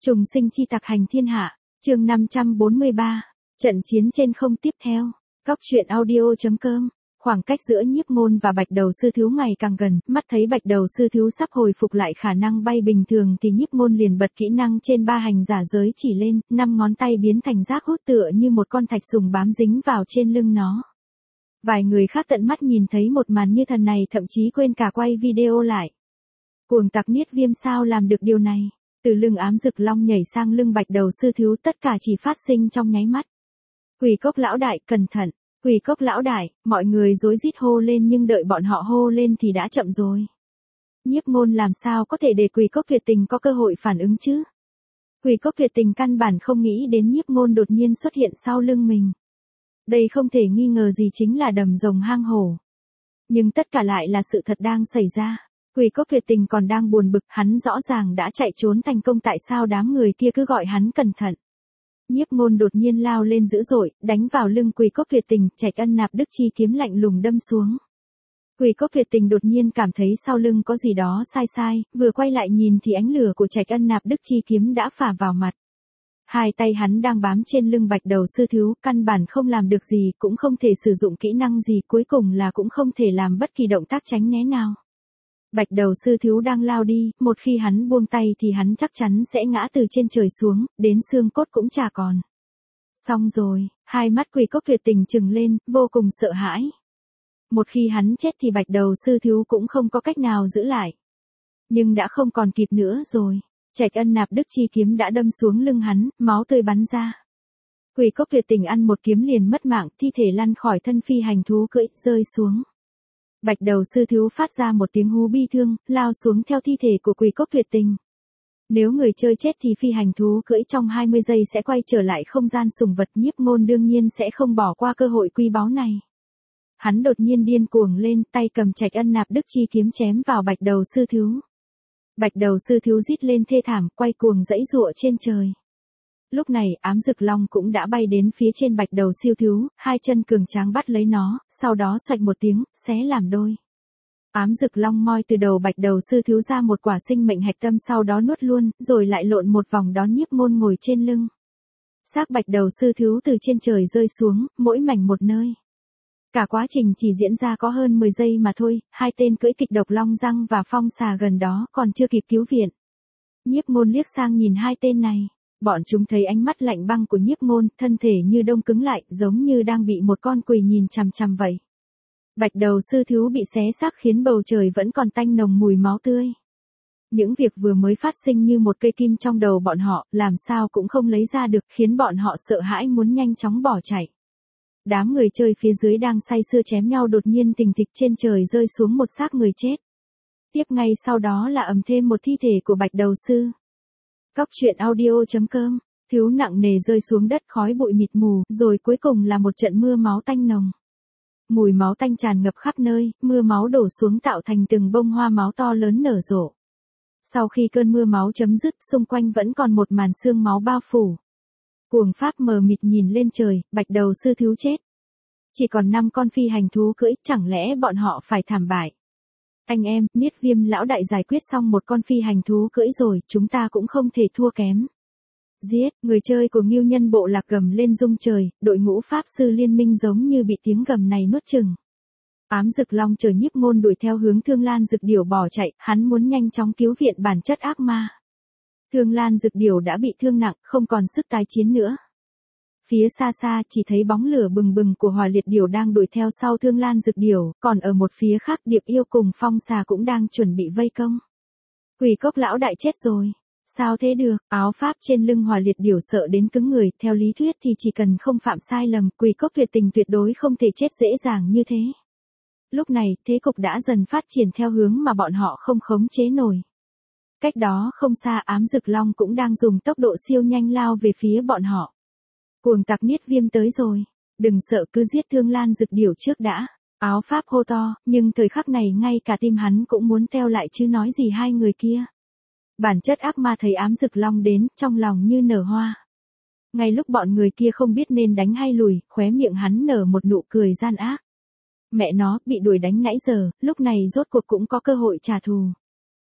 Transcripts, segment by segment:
Trùng sinh chi tặc hành thiên hạ, chương 543, trận chiến trên không tiếp theo. Góc truyện audio.com. Khoảng cách giữa Nhiếp Ngôn và Bạch Đầu Sư Thiếu ngày càng gần, mắt thấy Bạch Đầu Sư Thiếu sắp hồi phục lại khả năng bay bình thường thì Nhiếp Ngôn liền bật kỹ năng trên ba hành giả giới chỉ lên, 5 ngón tay biến thành giác hút tựa như một con thạch sùng bám dính vào trên lưng nó. Vài người khác tận mắt nhìn thấy một màn như thần này thậm chí quên cả quay video lại. Cuồng tặc Niết Viêm sao làm được điều này? Từ lưng Ám Dực Long nhảy sang lưng Bạch Đầu Sư Thiếu tất cả chỉ phát sinh trong nháy mắt. Quỷ Cốc lão đại, cẩn thận! Quỷ Cốc lão đại, mọi người rối rít hô lên nhưng đợi bọn họ hô lên thì đã chậm rồi. Nhiếp Ngôn làm sao có thể để Quỷ Cốc Tuyệt Tình có cơ hội phản ứng chứ? Quỷ Cốc Tuyệt Tình căn bản không nghĩ đến Nhiếp Ngôn đột nhiên xuất hiện sau lưng mình. Đây không thể nghi ngờ gì chính là đầm rồng hang hổ. Nhưng tất cả lại là sự thật đang xảy ra. Quỷ Cốc Tuyệt Tình còn đang buồn bực, hắn rõ ràng đã chạy trốn thành công, tại sao đám người kia cứ gọi hắn cẩn thận. Nhiếp Ngôn đột nhiên lao lên dữ dội, đánh vào lưng Quỷ Cốc Tuyệt Tình, Trạch Ân Nạp Đức chi kiếm lạnh lùng đâm xuống. Quỷ Cốc Tuyệt Tình đột nhiên cảm thấy sau lưng có gì đó sai sai, vừa quay lại nhìn thì ánh lửa của Trạch Ân Nạp Đức chi kiếm đã phả vào mặt. Hai tay hắn đang bám trên lưng Bạch Đầu Sư Thiếu, căn bản không làm được gì, cũng không thể sử dụng kỹ năng gì, cuối cùng là cũng không thể làm bất kỳ động tác tránh né nào. Bạch Đầu Sư Thiếu đang lao đi, một khi hắn buông tay thì hắn chắc chắn sẽ ngã từ trên trời xuống, đến xương cốt cũng chả còn. Xong rồi, hai mắt Quỷ Cốc Tuyệt Tình trừng lên, vô cùng sợ hãi. Một khi hắn chết thì Bạch Đầu Sư Thiếu cũng không có cách nào giữ lại. Nhưng đã không còn kịp nữa rồi. Trạch Ân Nạp Đức chi kiếm đã đâm xuống lưng hắn, máu tươi bắn ra. Quỷ Cốc Tuyệt Tình ăn một kiếm liền mất mạng, thi thể lăn khỏi thân phi hành thú cưỡi, rơi xuống. Bạch Đầu Sư Thiếu phát ra một tiếng hú bi thương, lao xuống theo thi thể của Quỷ Cốc Tuyệt Tình. Nếu người chơi chết thì phi hành thú cưỡi trong 20 giây sẽ quay trở lại không gian sùng vật. Nhiếp Ngôn đương nhiên sẽ không bỏ qua cơ hội quý báu này. Hắn đột nhiên điên cuồng lên, tay cầm Trạch Ân Nạp Đức chi kiếm chém vào Bạch Đầu Sư Thiếu. Bạch Đầu Sư Thiếu rít lên thê thảm, quay cuồng giãy giụa trên trời. Lúc này, Ám Dực Long cũng đã bay đến phía trên Bạch Đầu Sư Thiếu, hai chân cường tráng bắt lấy nó, sau đó xoạch một tiếng, xé làm đôi. Ám Dực Long moi từ đầu Bạch Đầu Sư Thiếu ra một quả sinh mệnh hạch tâm, sau đó nuốt luôn, rồi lại lộn một vòng đón Nhiếp Ngôn ngồi trên lưng. Xác Bạch Đầu Sư Thiếu từ trên trời rơi xuống, mỗi mảnh một nơi. Cả quá trình chỉ diễn ra có hơn 10 giây mà thôi, hai tên cưỡi kịch độc long răng và phong xà gần đó còn chưa kịp cứu viện. Nhiếp Ngôn liếc sang nhìn hai tên này, bọn chúng thấy ánh mắt lạnh băng của Nhiếp Ngôn, thân thể như đông cứng lại, giống như đang bị một con quỷ nhìn chằm chằm vậy. Bạch Đầu Sư Thiếu bị xé xác khiến bầu trời vẫn còn tanh nồng mùi máu tươi. Những việc vừa mới phát sinh như một cây kim trong đầu bọn họ, làm sao cũng không lấy ra được, khiến bọn họ sợ hãi muốn nhanh chóng bỏ chạy. Đám người chơi phía dưới đang say sưa chém nhau đột nhiên thình thịch trên trời rơi xuống một xác người chết. Tiếp ngay sau đó là ầm thêm một thi thể của Bạch Đầu Sư. Góc truyện audio.com. Thiếu nặng nề rơi xuống đất, khói bụi mịt mù, rồi cuối cùng là một trận mưa máu tanh nồng. Mùi máu tanh tràn ngập khắp nơi, mưa máu đổ xuống tạo thành từng bông hoa máu to lớn nở rộ. Sau khi cơn mưa máu chấm dứt, xung quanh vẫn còn một màn sương máu bao phủ. Cuồng Pháp mờ mịt nhìn lên trời, Bạch Đầu Sư Thiếu chết. Chỉ còn 5 con phi hành thú cưỡi, chẳng lẽ bọn họ phải thảm bại? Anh em, Niết Viêm lão đại giải quyết xong một con phi hành thú cưỡi rồi, chúng ta cũng không thể thua kém. Giết, người chơi của Ngưu Nhân bộ lạc gầm lên rung trời, đội ngũ Pháp sư liên minh giống như bị tiếng gầm này nuốt chửng. Ám Dực Long chờ Nhiếp Ngôn đuổi theo hướng Thương Lan Dực Điểu bỏ chạy, hắn muốn nhanh chóng cứu viện bản chất ác ma. Thương Lan Dực Điểu đã bị thương nặng, không còn sức tái chiến nữa. Phía xa xa chỉ thấy bóng lửa bừng bừng của Hỏa Liệt Điểu đang đuổi theo sau Thương Lan Dực Điểu, còn ở một phía khác Điệp Yêu cùng Phong Xà cũng đang chuẩn bị vây công. Quỷ Cốc lão đại chết rồi. Sao thế được? Áo pháp trên lưng Hỏa Liệt Điểu sợ đến cứng người, theo lý thuyết thì chỉ cần không phạm sai lầm, Quỷ Cốc Tuyệt Tình tuyệt đối không thể chết dễ dàng như thế. Lúc này, thế cục đã dần phát triển theo hướng mà bọn họ không khống chế nổi. Cách đó không xa, Ám Dực Long cũng đang dùng tốc độ siêu nhanh lao về phía bọn họ. Cuồng tặc Niết Viêm tới rồi. Đừng sợ, cứ giết Thương Lan Dực Điểu trước đã. Áo pháp hô to, nhưng thời khắc này ngay cả tim hắn cũng muốn teo lại chứ nói gì hai người kia. Bản chất ác ma thấy Ám Dực Long đến, trong lòng như nở hoa. Ngay lúc bọn người kia không biết nên đánh hay lùi, khóe miệng hắn nở một nụ cười gian ác. Mẹ nó, bị đuổi đánh nãy giờ, lúc này rốt cuộc cũng có cơ hội trả thù.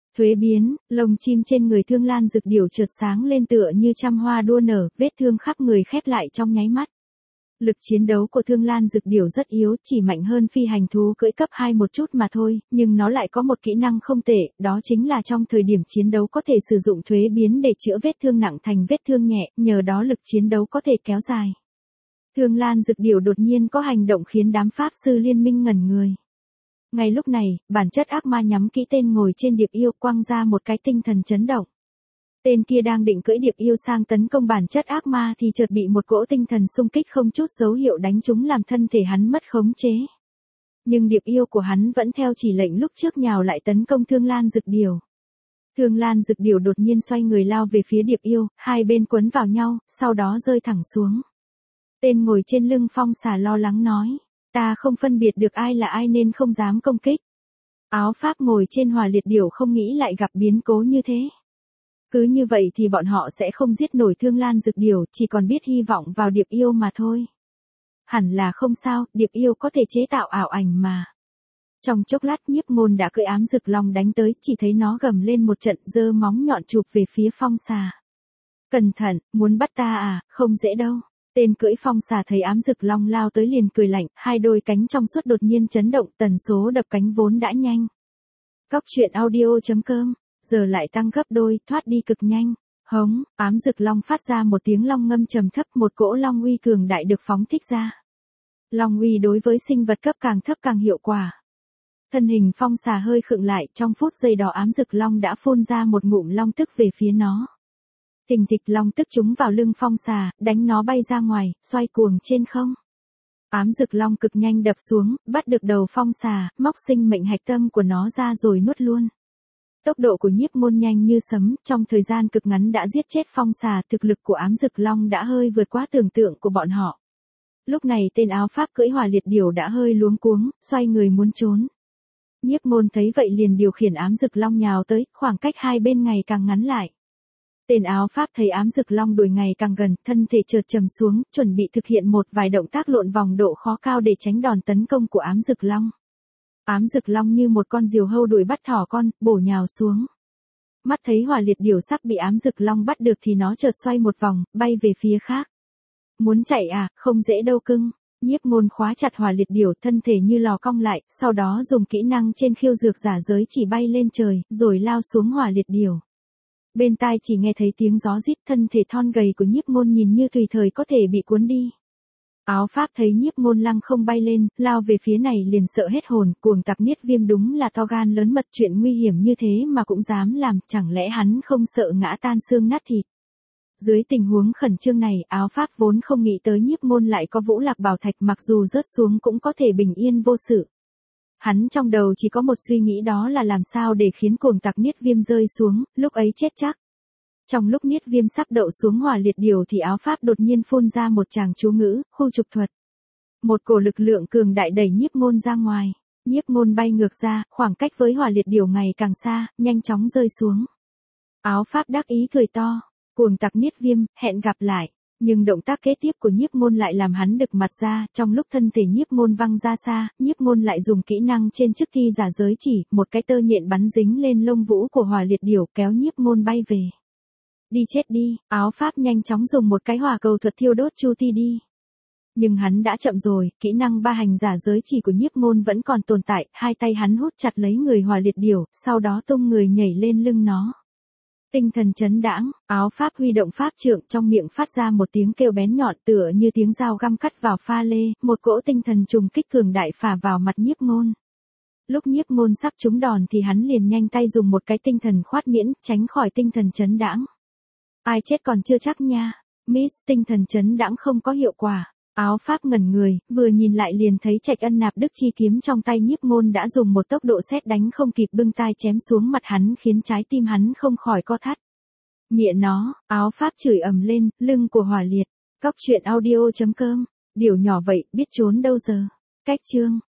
Thuế biến, lồng chim trên người Thương Lan Dực Điểu chợt sáng lên tựa như trăm hoa đua nở, vết thương khắp người khép lại trong nháy mắt. Lực chiến đấu của Thương Lan Dực Điểu rất yếu, chỉ mạnh hơn phi hành thú cưỡi cấp 2 một chút mà thôi, nhưng nó lại có một kỹ năng không tệ, đó chính là trong thời điểm chiến đấu có thể sử dụng thuế biến để chữa vết thương nặng thành vết thương nhẹ, nhờ đó lực chiến đấu có thể kéo dài. Thương Lan Dực Điểu đột nhiên có hành động khiến đám pháp sư liên minh ngẩn người. Ngay lúc này, bản chất ác ma nhắm kỹ tên ngồi trên điệp yêu quăng ra một cái tinh thần chấn động. Tên kia đang định cưỡi điệp yêu sang tấn công bản chất ác ma thì chợt bị một cỗ tinh thần xung kích không chút dấu hiệu đánh trúng làm thân thể hắn mất khống chế. Nhưng điệp yêu của hắn vẫn theo chỉ lệnh lúc trước nhào lại tấn công Thương Lan Dực Điểu. Thương Lan Dực Điểu đột nhiên xoay người lao về phía điệp yêu, hai bên quấn vào nhau, sau đó rơi thẳng xuống. Tên ngồi trên lưng phong xà lo lắng nói, ta không phân biệt được ai là ai nên không dám công kích. Áo Pháp ngồi trên Hỏa Liệt Điểu không nghĩ lại gặp biến cố như thế. Cứ như vậy thì bọn họ sẽ không giết nổi Thương Lan Dực Điểu, chỉ còn biết hy vọng vào điệp yêu mà thôi. Hẳn là không sao, điệp yêu có thể chế tạo ảo ảnh mà. Trong chốc lát Nhiếp Ngôn đã cưỡi ám rực long đánh tới, chỉ thấy nó gầm lên một trận, giơ móng nhọn chụp về phía phong xà. Cẩn thận, muốn bắt ta à, không dễ đâu. Tên cưỡi phong xà thấy ám rực long lao tới liền cười lạnh, hai đôi cánh trong suốt đột nhiên chấn động, tần số đập cánh vốn đã nhanh. Cóc truyện audio.com, giờ lại tăng gấp đôi, thoát đi cực nhanh. Hống, ám rực long phát ra một tiếng long ngâm trầm thấp, một cỗ long uy cường đại được phóng thích ra. Long uy đối với sinh vật cấp càng thấp càng hiệu quả. Thân hình phong xà hơi khựng lại, trong phút giây đó ám rực long đã phun ra một ngụm long tức về phía nó. Thình thịch long tức trúng vào lưng phong xà, đánh nó bay ra ngoài, xoay cuồng trên không. Ám rực long cực nhanh đập xuống, bắt được đầu phong xà, móc sinh mệnh hạch tâm của nó ra rồi nuốt luôn. Tốc độ của Nhiếp Ngôn nhanh như sấm, trong thời gian cực ngắn đã giết chết phong xà, thực lực của ám rực long đã hơi vượt quá tưởng tượng của bọn họ. Lúc này tên áo Pháp cưỡi Hỏa Liệt Điểu đã hơi luống cuống, xoay người muốn trốn. Nhiếp Ngôn thấy vậy liền điều khiển ám rực long nhào tới, khoảng cách hai bên ngày càng ngắn lại. Tên áo Pháp thấy ám rực long đuổi ngày càng gần, thân thể chợt trầm xuống, chuẩn bị thực hiện một vài động tác lộn vòng độ khó cao để tránh đòn tấn công của ám rực long. Ám rực long như một con diều hâu đuổi bắt thỏ con, bổ nhào xuống. Mắt thấy Hỏa Liệt Điểu sắp bị ám rực long bắt được thì nó chợt xoay một vòng, bay về phía khác. Muốn chạy à, không dễ đâu cưng. Nhiếp Ngôn khóa chặt Hỏa Liệt Điểu, thân thể như lò cong lại, sau đó dùng kỹ năng trên khiêu dược giả giới chỉ bay lên trời, rồi lao xuống Hỏa Liệt Điểu. Bên tai chỉ nghe thấy tiếng gió rít, thân thể thon gầy của Nhiếp Ngôn nhìn như tùy thời có thể bị cuốn đi. Áo Pháp thấy Nhiếp Ngôn lăng không bay lên, lao về phía này liền sợ hết hồn, cuồng tặc Niết Viêm đúng là to gan lớn mật, chuyện nguy hiểm như thế mà cũng dám làm, chẳng lẽ hắn không sợ ngã tan xương nát thịt. Dưới tình huống khẩn trương này, Áo Pháp vốn không nghĩ tới Nhiếp Ngôn lại có Vũ Lạc Bảo Thạch, mặc dù rớt xuống cũng có thể bình yên vô sự. Hắn trong đầu chỉ có một suy nghĩ, đó là làm sao để khiến cuồng tặc Niết Viêm rơi xuống, lúc ấy chết chắc. Trong lúc Niết Viêm sắp đậu xuống Hỏa Liệt Điểu thì Áo Pháp đột nhiên phun ra một tràng chú ngữ, khu trục thuật. Một cổ lực lượng cường đại đẩy Nhiếp Ngôn ra ngoài. Nhiếp Ngôn bay ngược ra, khoảng cách với Hỏa Liệt Điểu ngày càng xa, nhanh chóng rơi xuống. Áo Pháp đắc ý cười to, cuồng tặc Niết Viêm, hẹn gặp lại. Nhưng động tác kế tiếp của Nhiếp Ngôn lại làm hắn đực mặt ra, trong lúc thân thể Nhiếp Ngôn văng ra xa, Nhiếp Ngôn lại dùng kỹ năng trên chức thi giả giới chỉ, một cái tơ nhện bắn dính lên lông vũ của Hỏa Liệt Điểu, kéo Nhiếp Ngôn bay về. Đi chết đi, Áo Pháp nhanh chóng dùng một cái hỏa cầu thuật thiêu đốt Chu Ti đi. Nhưng hắn đã chậm rồi, kỹ năng ba hành giả giới chỉ của Nhiếp Ngôn vẫn còn tồn tại, hai tay hắn hút chặt lấy người Hỏa Liệt Điểu, sau đó tung người nhảy lên lưng nó. Tinh thần chấn đãng, Áo Pháp huy động pháp trượng, trong miệng phát ra một tiếng kêu bén nhọn tựa như tiếng dao găm cắt vào pha lê, một cỗ tinh thần trùng kích cường đại phả vào mặt Nhiếp Ngôn. Lúc Nhiếp Ngôn sắp trúng đòn thì hắn liền nhanh tay dùng một cái tinh thần khoát miễn, tránh khỏi tinh thần chấn đãng. Ai chết còn chưa chắc nha. Miss, tinh thần chấn đãng không có hiệu quả. Áo Pháp ngẩn người, vừa nhìn lại liền thấy Trạch Ân Nạp Đức chi kiếm trong tay Nhiếp Ngôn đã dùng một tốc độ sét đánh không kịp bưng tai chém xuống mặt hắn, khiến trái tim hắn không khỏi co thắt. Mẹ nó, Áo Pháp chửi ầm lên, lưng của Hỏa Liệt. Cóc truyện audio.com, điều nhỏ vậy, biết trốn đâu giờ. Cách chương.